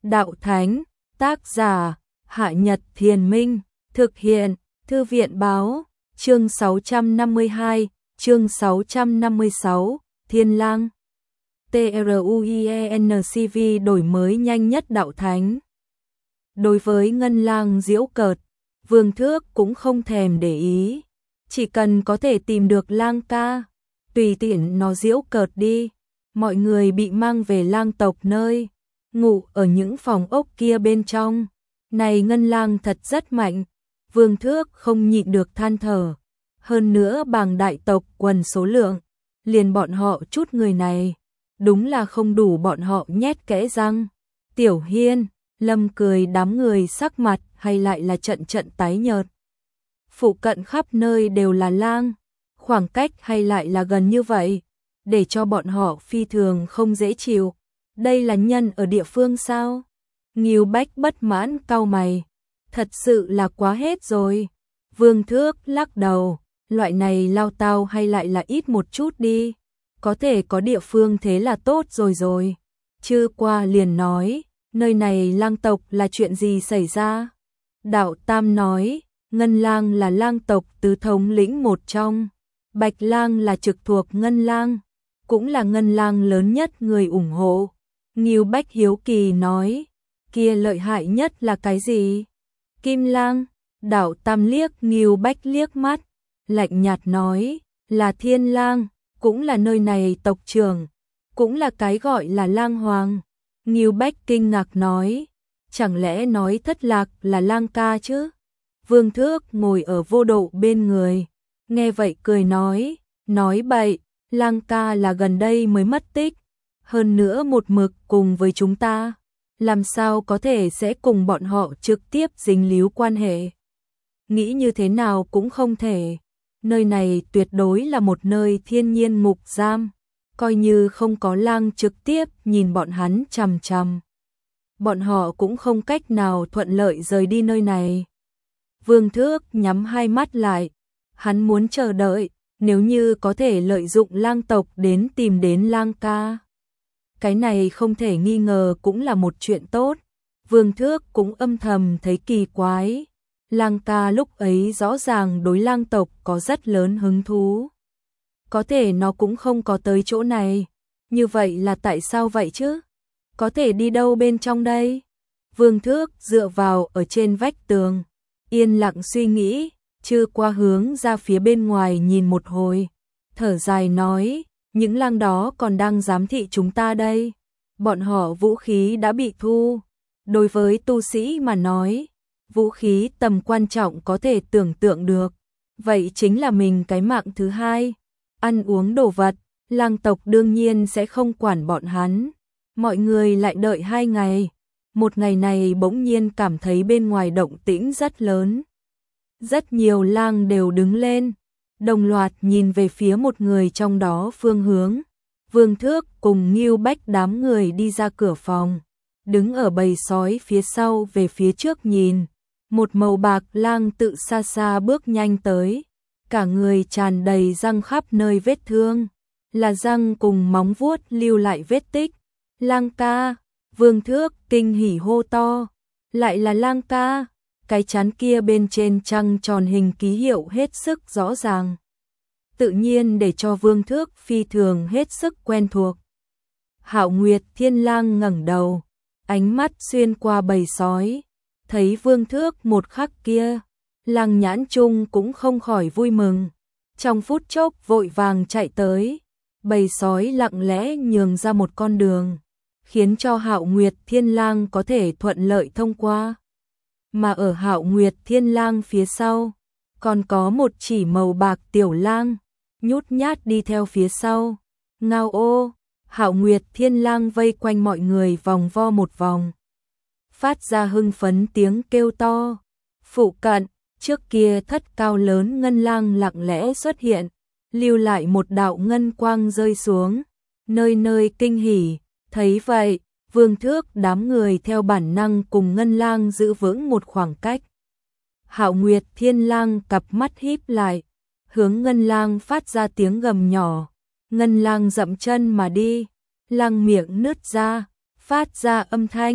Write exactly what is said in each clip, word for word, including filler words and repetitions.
Đạo Thánh, tác giả, Hạ Nhật Thiền Minh, thực hiện, Thư viện Báo, chương sáu trăm năm mươi hai, chương sáu trăm năm mươi sáu, Thiên Lang. TRUIENCV đổi mới nhanh nhất Đạo Thánh. Đối với Ngân Lang giễu cợt, Vương Thước cũng không thèm để ý. Chỉ cần có thể tìm được Lang ca, tùy tiện nó giễu cợt đi. Mọi người bị mang về Lang tộc nơi, ngủ ở những phòng ốc kia bên trong. Này Ngân Lang thật rất mạnh. Vương Thước không nhịn được than thở. Hơn nữa bàng đại tộc quần số lượng, liền bọn họ chút người này, đúng là không đủ bọn họ nhét kẽ răng. Tiểu Hiên, Lâm cười đám người sắc mặt hay lại là trận trận tái nhợt. Phụ cận khắp nơi đều là lang, khoảng cách hay lại là gần như vậy, để cho bọn họ phi thường không dễ chịu. Đây là nhân ở địa phương sao? Ngưu Bách bất mãn cau mày. Thật sự là quá hết rồi. Vương Thước lắc đầu, loại này lao tao hay lại là ít một chút đi. Có thể có địa phương thế là tốt rồi rồi. Chư qua liền nói, nơi này lang tộc là chuyện gì xảy ra? Đạo Tam nói, Ngân Lang là lang tộc tứ thống lĩnh một trong. Bạch Lang là trực thuộc Ngân Lang, cũng là Ngân Lang lớn nhất người ủng hộ. Ngưu Bách hiếu kỳ nói, kia lợi hại nhất là cái gì? Kim Lang. Đạo Tam liếc Ngưu Bách liếc mắt, lạnh nhạt nói, là Thiên Lang, cũng là nơi này tộc trưởng, cũng là cái gọi là Lang Hoàng. Ngưu Bách kinh ngạc nói, chẳng lẽ nói Thất Lạc là Lang ca chứ? Vương Thước ngồi ở Vô Độ bên người, nghe vậy cười nói, nói bậy, Lang ca là gần đây mới mất tích, hơn nữa một mực cùng với chúng ta, làm sao có thể sẽ cùng bọn họ trực tiếp dính líu quan hệ. Nghĩ như thế nào cũng không thể, nơi này tuyệt đối là một nơi thiên nhiên ngục giam, coi như không có lang trực tiếp nhìn bọn hắn chằm chằm, bọn họ cũng không cách nào thuận lợi rời đi nơi này. Vương Thước nhắm hai mắt lại, hắn muốn chờ đợi, nếu như có thể lợi dụng lang tộc đến tìm đến Lang ca. Cái này không thể nghi ngờ cũng là một chuyện tốt. Vương Thước cũng âm thầm thấy kỳ quái. Lang ca lúc ấy rõ ràng đối lang tộc có rất lớn hứng thú. Có thể nó cũng không có tới chỗ này. Như vậy là tại sao vậy chứ? Có thể đi đâu bên trong đây? Vương Thước dựa vào ở trên vách tường, yên lặng suy nghĩ, chưa qua hướng ra phía bên ngoài nhìn một hồi. Thở dài nói, những lang đó còn đang giám thị chúng ta đây. Bọn họ vũ khí đã bị thu. Đối với tu sĩ mà nói, vũ khí tầm quan trọng có thể tưởng tượng được. Vậy chính là mình cái mạng thứ hai. Ăn uống đồ vật, lang tộc đương nhiên sẽ không quản bọn hắn. Mọi người lại đợi hai ngày. Một ngày này bỗng nhiên cảm thấy bên ngoài động tĩnh rất lớn. Rất nhiều lang đều đứng lên, đồng loạt nhìn về phía một người trong đó phương hướng. Vương Thước cùng Ngưu Bách đám người đi ra cửa phòng, đứng ở bầy sói phía sau về phía trước nhìn. Một màu bạc lang tự xa xa bước nhanh tới, cả người tràn đầy răng khắp nơi vết thương, là răng cùng móng vuốt lưu lại vết tích. Lang ca, Vương Thước kinh hỉ hô to, lại là Lang ca. Cái chán kia bên trên trăng tròn hình ký hiệu hết sức rõ ràng, tự nhiên để cho Vương Thước phi thường hết sức quen thuộc. Hạo Nguyệt Thiên Lang ngẩng đầu, ánh mắt xuyên qua bầy sói, thấy Vương Thước một khắc kia, Lang Nhãn Trung cũng không khỏi vui mừng, trong phút chốc vội vàng chạy tới, bầy sói lặng lẽ nhường ra một con đường, khiến cho Hạo Nguyệt Thiên Lang có thể thuận lợi thông qua. Mà ở Hạo Nguyệt Thiên Lang phía sau, còn có một chỉ màu bạc tiểu lang, nhút nhát đi theo phía sau. Ngao ô, Hạo Nguyệt Thiên Lang vây quanh mọi người vòng vo một vòng, phát ra hưng phấn tiếng kêu to. Phụ cận, trước kia thất cao lớn ngân lang lặng lẽ xuất hiện, lưu lại một đạo ngân quang rơi xuống, nơi nơi kinh hỉ. Thấy vậy, Vương Thước đám người theo bản năng cùng Ngân Lang giữ vững một khoảng cách. Hạo Nguyệt Thiên Lang cặp mắt híp lại, hướng Ngân Lang phát ra tiếng gầm nhỏ. Ngân Lang dậm chân mà đi, lang miệng nứt ra, phát ra âm thanh,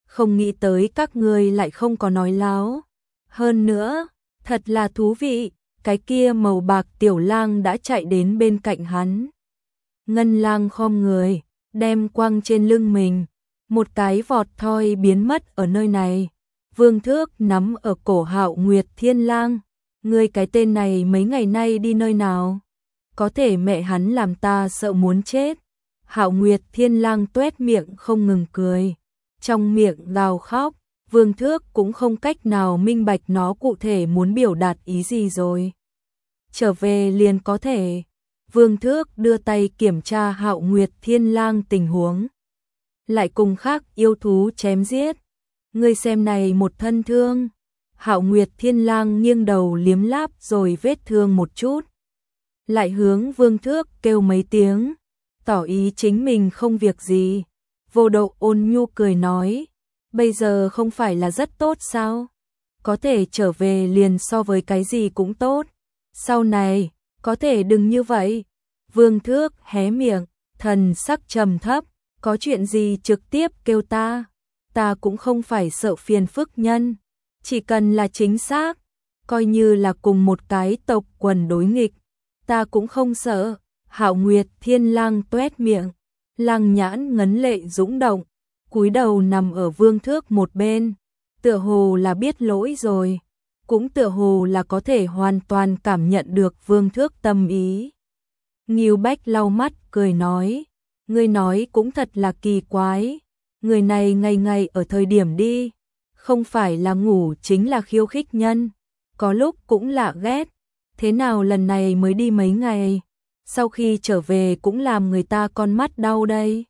không nghĩ tới các ngươi lại không có nói láo. Hơn nữa, thật là thú vị, cái kia màu bạc tiểu lang đã chạy đến bên cạnh hắn. Ngân lang khom người, đem quăng trên lưng mình, một cái vọt thoi biến mất ở nơi này. Vương Thước nắm ở cổ Hạo Nguyệt Thiên Lang, ngươi cái tên này mấy ngày nay đi nơi nào? Có thể mẹ hắn làm ta sợ muốn chết. Hạo Nguyệt Thiên Lang tuét miệng không ngừng cười, trong miệng gào khóc. Vương Thước cũng không cách nào minh bạch nó cụ thể muốn biểu đạt ý gì rồi. Trở về liền có thể. Vương Thước đưa tay kiểm tra Hạo Nguyệt Thiên Lang tình huống. Lại cùng khác yêu thú chém giết. Ngươi xem này một thân thương. Hạo Nguyệt Thiên Lang nghiêng đầu liếm láp rồi vết thương một chút. Lại hướng Vương Thước kêu mấy tiếng, tỏ ý chính mình không việc gì. Vô Độ ôn nhu cười nói, bây giờ không phải là rất tốt sao? Có thể trở về liền so với cái gì cũng tốt. Sau này, có thể đừng như vậy. Vương Thước hé miệng, thần sắc trầm thấp, có chuyện gì trực tiếp kêu ta. Ta cũng không phải sợ phiền phức nhân, chỉ cần là chính xác, coi như là cùng một cái tộc quần đối nghịch, ta cũng không sợ. Hạo Nguyệt Thiên Lang tuét miệng, Lang nhãn ngấn lệ dũng động, cúi đầu nằm ở Vương Thước một bên, tựa hồ là biết lỗi rồi, cũng tựa hồ là có thể hoàn toàn cảm nhận được Vương Thước tâm ý. Ngưu Bách lau mắt cười nói, ngươi nói cũng thật là kỳ quái, người này ngày ngày ở thời điểm đi, không phải là ngủ chính là khiêu khích nhân, có lúc cũng lạ ghét, thế nào lần này mới đi mấy ngày, sau khi trở về cũng làm người ta con mắt đau đây.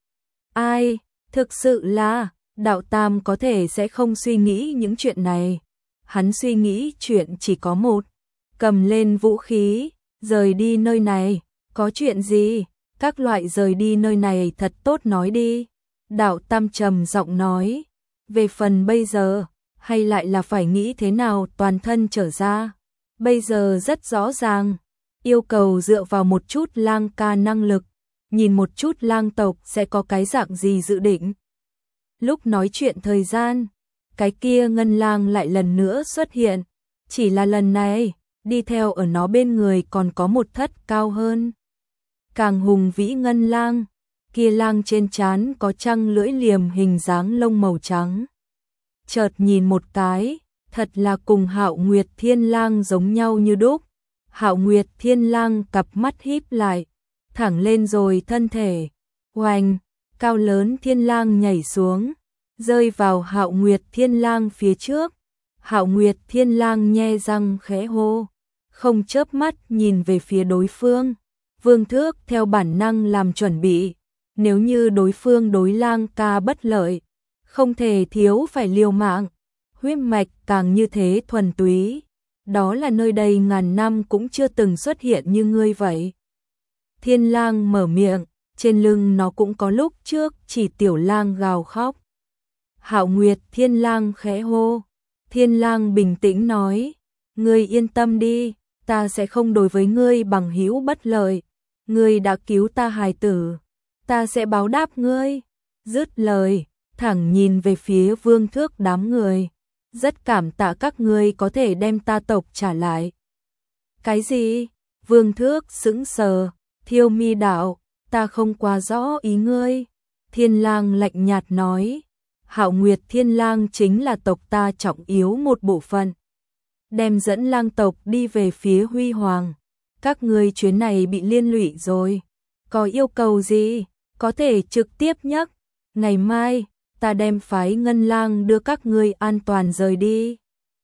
Ai, thực sự là, Đạo Tam có thể sẽ không suy nghĩ những chuyện này, hắn suy nghĩ chuyện chỉ có một, cầm lên vũ khí, rời đi nơi này, có chuyện gì, các loại rời đi nơi này thật tốt nói đi. Đạo Tam trầm giọng nói, về phần bây giờ, hay lại là phải nghĩ thế nào toàn thân trở ra, bây giờ rất rõ ràng, yêu cầu dựa vào một chút lang ca năng lực, nhìn một chút lang tộc sẽ có cái dạng gì dự định. Lúc nói chuyện thời gian, cái kia ngân lang lại lần nữa xuất hiện, chỉ là lần này, đi theo ở nó bên người còn có một thất cao hơn. Càng hùng vĩ ngân lang, kia lang trên trán có trăng lưỡi liềm hình dáng lông màu trắng. Chợt nhìn một cái, thật là cùng Hạo Nguyệt Thiên Lang giống nhau như đúc. Hạo Nguyệt Thiên Lang cặp mắt híp lại, thẳng lên rồi thân thể. Oanh, cao lớn Thiên Lang nhảy xuống, rơi vào Hạo Nguyệt Thiên Lang phía trước. Hạo Nguyệt Thiên Lang nhe răng khẽ hô, không chớp mắt nhìn về phía đối phương. Vương Thước theo bản năng làm chuẩn bị, nếu như đối phương đối lang ca bất lợi, không thể thiếu phải liều mạng. Huyết mạch càng như thế thuần túy, đó là nơi đây ngàn năm cũng chưa từng xuất hiện như ngươi vậy. Thiên Lang mở miệng, trên lưng nó cũng có lúc trước chỉ tiểu lang gào khóc. Hạo Nguyệt Thiên Lang khẽ hô, Thiên Lang bình tĩnh nói, ngươi yên tâm đi, ta sẽ không đối với ngươi bằng hữu bất lợi, ngươi đã cứu ta hài tử, ta sẽ báo đáp ngươi. Dứt lời, thẳng nhìn về phía Vương Thước đám người, rất cảm tạ các ngươi có thể đem ta tộc trả lại. Cái gì? Vương Thước sững sờ, Thiêu Mi đạo, ta không quá rõ ý ngươi. Thiên Lang lạnh nhạt nói, Hạo Nguyệt Thiên Lang chính là tộc ta trọng yếu một bộ phận, đem dẫn lang tộc đi về phía Huy Hoàng. Các ngươi chuyến này bị liên lụy rồi, có yêu cầu gì, có thể trực tiếp nhắc, ngày mai ta đem phái ngân lang đưa các ngươi an toàn rời đi.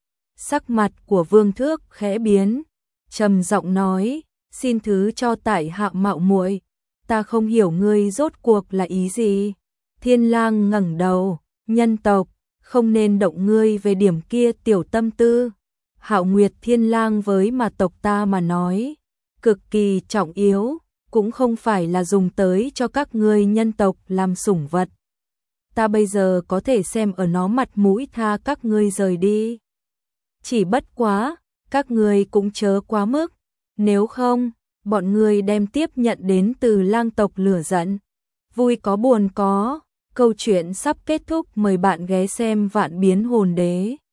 Sắc mặt của Vương Thước khẽ biến, trầm giọng nói, xin thứ cho tại hạ mạo muội, ta không hiểu ngươi rốt cuộc là ý gì. Thiên Lang ngẩng đầu, nhân tộc, không nên động ngươi về điểm kia tiểu tâm tư. Hạo Nguyệt Thiên Lang với mà tộc ta mà nói, cực kỳ trọng yếu, cũng không phải là dùng tới cho các ngươi nhân tộc làm sủng vật. Ta bây giờ có thể xem ở nó mặt mũi tha các ngươi rời đi. Chỉ bất quá, các ngươi cũng chớ quá mức, nếu không, bọn ngươi đem tiếp nhận đến từ lang tộc lửa giận. Vui có buồn có, câu chuyện sắp kết thúc, mời bạn ghé xem Vạn Biến Hồn Đế.